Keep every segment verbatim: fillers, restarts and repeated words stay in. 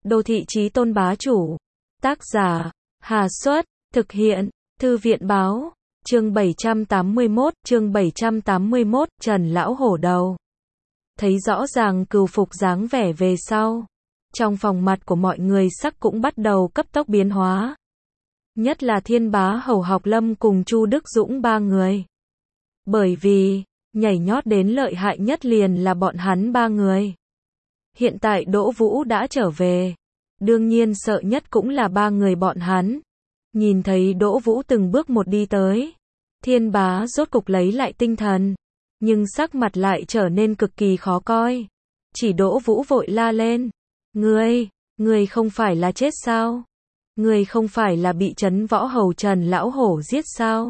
Đô thị chí tôn bá chủ. Tác giả, Hà Xuất, thực hiện, Thư viện báo, chương bảy trăm tám mươi mốt, chương bảy trăm tám mươi mốt, Trần lão hổ đầu. Thấy rõ ràng cừu phục dáng vẻ về sau. Trong phòng mặt của mọi người sắc cũng bắt đầu cấp tốc biến hóa. Nhất là Thiên Bá Hầu Học Lâm cùng Chu Đức Dũng ba người. Bởi vì, nhảy nhót đến lợi hại nhất liền là bọn hắn ba người. Hiện tại Đỗ Vũ đã trở về. Đương nhiên sợ nhất cũng là ba người bọn hắn. Nhìn thấy Đỗ Vũ từng bước một đi tới. Thiên Bá rốt cục lấy lại tinh thần. Nhưng sắc mặt lại trở nên cực kỳ khó coi. Chỉ Đỗ Vũ vội la lên. Ngươi, ngươi không phải là chết sao? Ngươi không phải là bị Trấn Võ Hầu Trần lão hổ giết sao?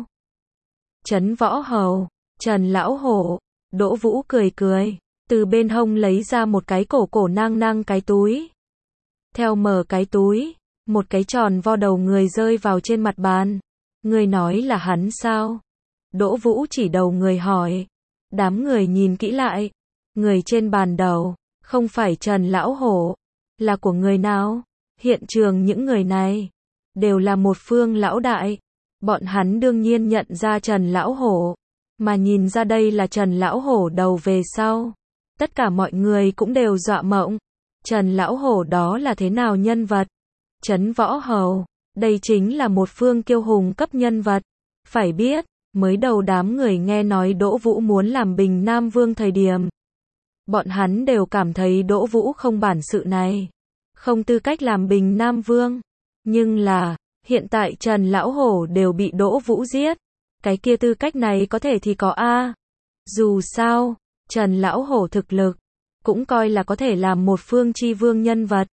Trấn Võ Hầu, Trần lão hổ, Đỗ Vũ cười cười, từ bên hông lấy ra một cái cổ cổ nang nang cái túi. Theo mở cái túi, một cái tròn vo đầu người rơi vào trên mặt bàn. Ngươi nói là hắn sao? Đỗ Vũ chỉ đầu người hỏi. Đám người nhìn kỹ lại. Người trên bàn đầu, không phải Trần lão hổ, là của người nào? Hiện trường những người này, đều là một phương lão đại. Bọn hắn đương nhiên nhận ra Trần lão hổ, mà nhìn ra đây là Trần lão hổ đầu về sau. Tất cả mọi người cũng đều dọa mộng. Trần lão hổ đó là thế nào nhân vật? Trấn Võ Hầu, đây chính là một phương kiêu hùng cấp nhân vật. Phải biết, mới đầu đám người nghe nói Đỗ Vũ muốn làm Bình Nam Vương thời điểm. Bọn hắn đều cảm thấy Đỗ Vũ không bản sự này. Không tư cách làm Bình Nam Vương. Nhưng là, hiện tại Trần lão hổ đều bị Đỗ Vũ giết. Cái kia tư cách này có thể thì có a. Dù sao, Trần lão hổ thực lực, cũng coi là có thể làm một phương chi vương nhân vật.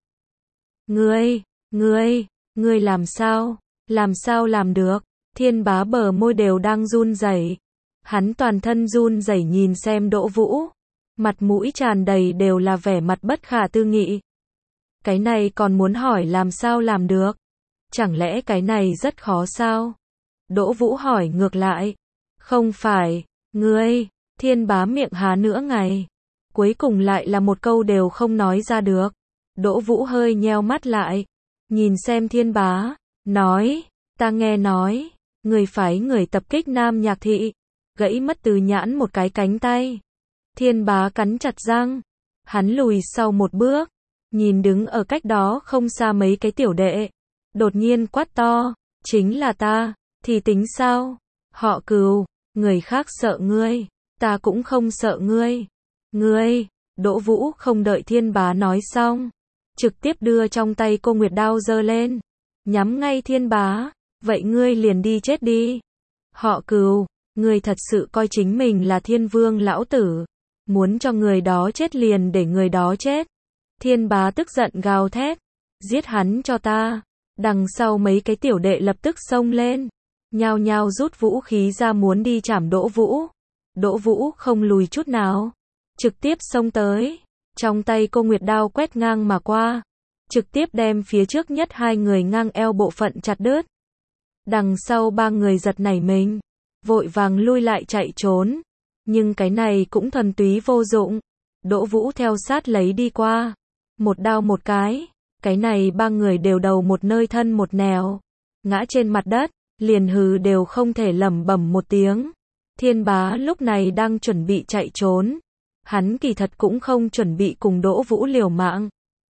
Ngươi, ngươi, ngươi làm sao? Làm sao làm được? Thiên Bá bờ môi đều đang run rẩy. Hắn toàn thân run rẩy nhìn xem Đỗ Vũ. Mặt mũi tràn đầy đều là vẻ mặt bất khả tư nghị. Cái này còn muốn hỏi làm sao làm được? Chẳng lẽ cái này rất khó sao? Đỗ Vũ hỏi ngược lại. Không phải, ngươi, Thiên Bá miệng há nửa ngày. Cuối cùng lại là một câu đều không nói ra được. Đỗ Vũ hơi nheo mắt lại. Nhìn xem Thiên Bá, nói, ta nghe nói, người phái người tập kích Nam Nhạc Thị, gãy mất Từ Nhãn một cái cánh tay. Thiên Bá cắn chặt răng, hắn lùi sau một bước, nhìn đứng ở cách đó không xa mấy cái tiểu đệ, đột nhiên quát to, chính là ta, thì tính sao? Họ Cừu, người khác sợ ngươi, ta cũng không sợ ngươi. Ngươi, Đỗ Vũ không đợi Thiên Bá nói xong, trực tiếp đưa trong tay cô Nguyệt đao giơ lên, nhắm ngay Thiên Bá, vậy ngươi liền đi chết đi. Họ Cừu, ngươi thật sự coi chính mình là Thiên Vương lão tử, muốn cho người đó chết liền để người đó chết. Thiên Bá tức giận gào thét, giết hắn cho ta. Đằng sau mấy cái tiểu đệ lập tức xông lên, nhao nhao rút vũ khí ra muốn đi chảm Đỗ Vũ. Đỗ Vũ không lùi chút nào, trực tiếp xông tới, trong tay cô Nguyệt đao quét ngang mà qua, trực tiếp đem phía trước nhất hai người ngang eo bộ phận chặt đứt. Đằng sau ba người giật nảy mình, vội vàng lui lại chạy trốn, nhưng cái này cũng thuần túy vô dụng. Đỗ Vũ theo sát lấy đi qua, một đao một cái, cái này ba người đều đầu một nơi thân một nẻo, ngã trên mặt đất, liền hừ đều không thể lẩm bẩm một tiếng. Thiên Bá lúc này đang chuẩn bị chạy trốn, hắn kỳ thật cũng không chuẩn bị cùng Đỗ Vũ liều mạng.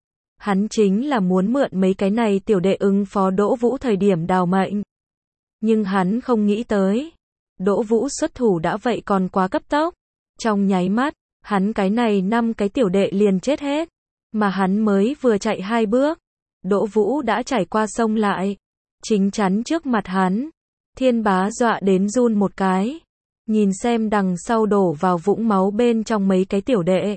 Hắn chính là muốn mượn mấy cái này tiểu đệ ứng phó Đỗ Vũ thời điểm đào mệnh. Nhưng hắn không nghĩ tới, Đỗ Vũ xuất thủ đã vậy còn quá cấp tốc. Trong nháy mắt, hắn cái này năm cái tiểu đệ liền chết hết. Mà hắn mới vừa chạy hai bước, Đỗ Vũ đã trải qua sông lại, chính chắn trước mặt hắn. Thiên Bá dọa đến run một cái, nhìn xem đằng sau đổ vào vũng máu bên trong mấy cái tiểu đệ.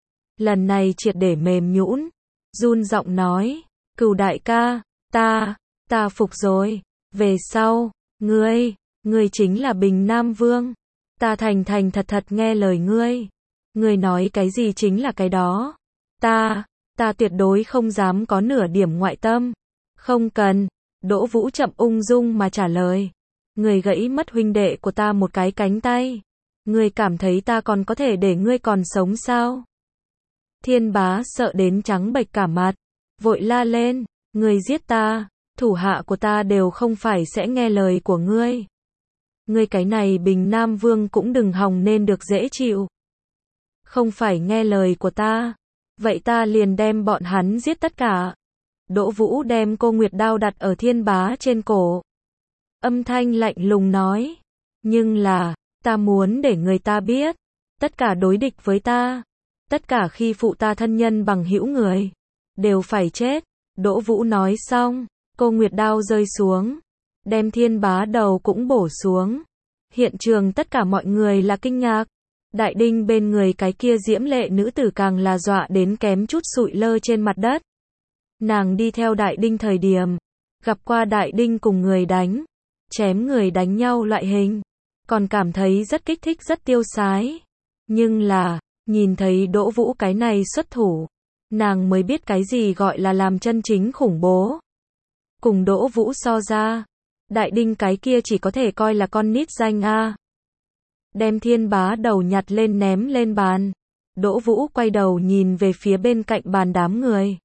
Lần này triệt để mềm nhũn, run giọng nói, Cừu đại ca, ta, ta phục rồi, về sau, ngươi, ngươi chính là Bình Nam Vương, ta thành thành thật thật nghe lời ngươi, ngươi nói cái gì chính là cái đó, ta, ta tuyệt đối không dám có nửa điểm ngoại tâm, không cần. Đỗ Vũ chậm ung dung mà trả lời, ngươi gãy mất huynh đệ của ta một cái cánh tay, ngươi cảm thấy ta còn có thể để ngươi còn sống sao? Thiên Bá sợ đến trắng bệch cả mặt, vội la lên, ngươi giết ta, thủ hạ của ta đều không phải sẽ nghe lời của ngươi. Ngươi cái này Bình Nam Vương cũng đừng hòng nên được dễ chịu. Không phải nghe lời của ta, vậy ta liền đem bọn hắn giết tất cả. Đỗ Vũ đem cô Nguyệt đao đặt ở Thiên Bá trên cổ. Âm thanh lạnh lùng nói, nhưng là, ta muốn để người ta biết, tất cả đối địch với ta, tất cả khi phụ ta thân nhân bằng hữu người, đều phải chết. Đỗ Vũ nói xong, cô Nguyệt đao rơi xuống, đem Thiên Bá đầu cũng bổ xuống. Hiện trường tất cả mọi người là kinh ngạc. Đại Đinh bên người cái kia diễm lệ nữ tử càng là dọa đến kém chút sụi lơ trên mặt đất. Nàng đi theo Đại Đinh thời điểm, gặp qua Đại Đinh cùng người đánh, chém người đánh nhau loại hình, còn cảm thấy rất kích thích rất tiêu sái. Nhưng là, nhìn thấy Đỗ Vũ cái này xuất thủ, nàng mới biết cái gì gọi là làm chân chính khủng bố. Cùng Đỗ Vũ so ra, Đại Đinh cái kia chỉ có thể coi là con nít danh a. Đem Thiên Bá đầu nhặt lên ném lên bàn. Đỗ Vũ quay đầu nhìn về phía bên cạnh bàn đám người.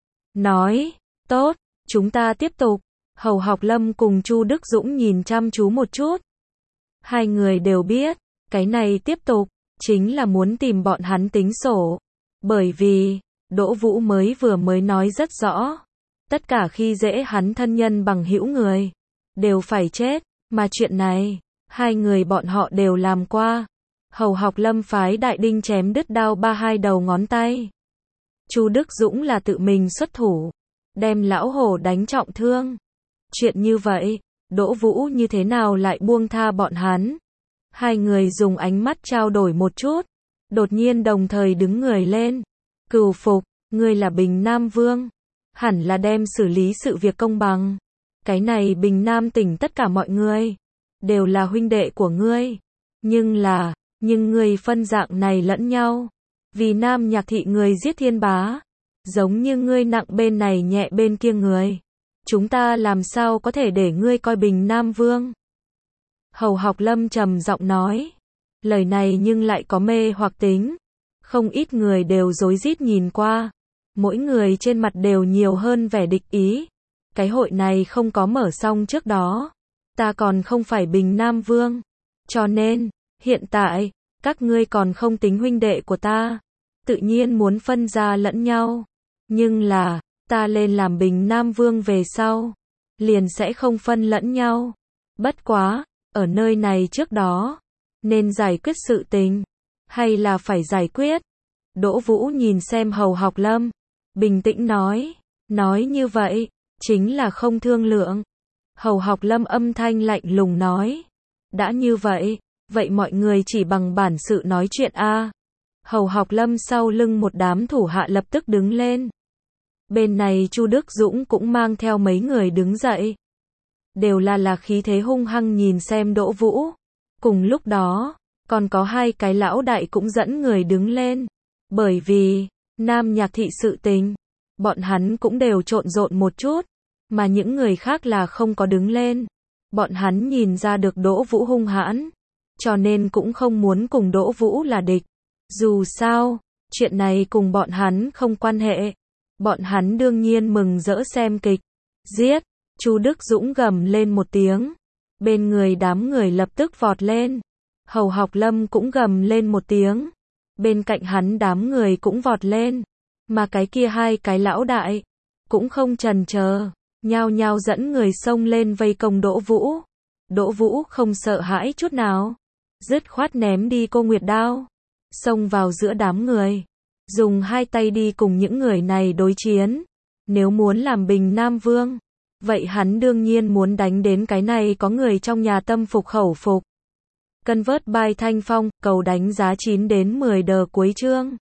Nói, tốt, chúng ta tiếp tục. Hầu Học Lâm cùng Chu Đức Dũng nhìn chăm chú một chút. Hai người đều biết, cái này tiếp tục, chính là muốn tìm bọn hắn tính sổ. Bởi vì, Đỗ Vũ mới vừa mới nói rất rõ. Tất cả khi dễ hắn thân nhân bằng hữu người, đều phải chết, mà chuyện này, hai người bọn họ đều làm qua. Hầu Học Lâm phái Đại Đinh chém đứt đao ba hai đầu ngón tay. Chu Đức Dũng là tự mình xuất thủ, đem lão hổ đánh trọng thương. Chuyện như vậy, Đỗ Vũ như thế nào lại buông tha bọn hắn? Hai người dùng ánh mắt trao đổi một chút, đột nhiên đồng thời đứng người lên. Cừu Phục, ngươi là Bình Nam Vương, hẳn là đem xử lý sự việc công bằng. Cái này Bình Nam tỉnh tất cả mọi người đều là huynh đệ của ngươi, nhưng là, nhưng ngươi phân dạng này lẫn nhau. Vì Nam Nhạc thị người giết Thiên Bá, giống như ngươi nặng bên này nhẹ bên kia người. Chúng ta làm sao có thể để ngươi coi Bình Nam Vương? Hầu Học Lâm trầm giọng nói. Lời này nhưng lại có mê hoặc tính. Không ít người đều rối rít nhìn qua. Mỗi người trên mặt đều nhiều hơn vẻ địch ý. Cái hội này không có mở xong trước đó. Ta còn không phải Bình Nam Vương. Cho nên, hiện tại, các ngươi còn không tính huynh đệ của ta. Tự nhiên muốn phân ra lẫn nhau. Nhưng là, ta lên làm Bình Nam Vương về sau, liền sẽ không phân lẫn nhau. Bất quá, ở nơi này trước đó, nên giải quyết sự tình, hay là phải giải quyết? Đỗ Vũ nhìn xem Hầu Học Lâm, bình tĩnh nói, nói như vậy, chính là không thương lượng. Hầu Học Lâm âm thanh lạnh lùng nói, đã như vậy, vậy mọi người chỉ bằng bản sự nói chuyện a. Hầu Học Lâm sau lưng một đám thủ hạ lập tức đứng lên. Bên này Chu Đức Dũng cũng mang theo mấy người đứng dậy. Đều là là khí thế hung hăng nhìn xem Đỗ Vũ. Cùng lúc đó, còn có hai cái lão đại cũng dẫn người đứng lên. Bởi vì, Nam Nhạc thị sự tình, bọn hắn cũng đều trộn rộn một chút. Mà những người khác là không có đứng lên. Bọn hắn nhìn ra được Đỗ Vũ hung hãn. Cho nên cũng không muốn cùng Đỗ Vũ là địch. Dù sao, chuyện này cùng bọn hắn không quan hệ. Bọn hắn đương nhiên mừng rỡ xem kịch. Giết! Chu Đức Dũng gầm lên một tiếng. Bên người đám người lập tức vọt lên. Hầu Học Lâm cũng gầm lên một tiếng. Bên cạnh hắn đám người cũng vọt lên. Mà cái kia hai cái lão đại, cũng không chần chờ, nhao nhao dẫn người xông lên vây công Đỗ Vũ. Đỗ Vũ không sợ hãi chút nào. Dứt khoát ném đi cô Nguyệt đao. Xông vào giữa đám người. Dùng hai tay đi cùng những người này đối chiến. Nếu muốn làm Bình Nam Vương, vậy hắn đương nhiên muốn đánh đến cái này có người trong nhà tâm phục khẩu phục. Convert by Thanh Phong, cầu đánh giá chín đến mười đờ cuối chương.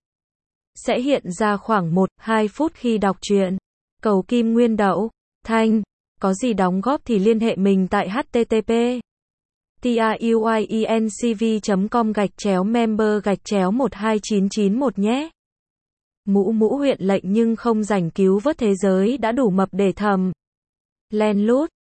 Sẽ hiện ra khoảng một đến hai phút khi đọc truyện. Cầu Kim Nguyên Đậu, Thanh, có gì đóng góp thì liên hệ mình tại http truyencv chấm com gạch chéo member gạch chéo một hai chín chín một nhé. Mũ mũ huyện lệnh nhưng không rảnh cứu vớt thế giới đã đủ mập để thầm. Len lút.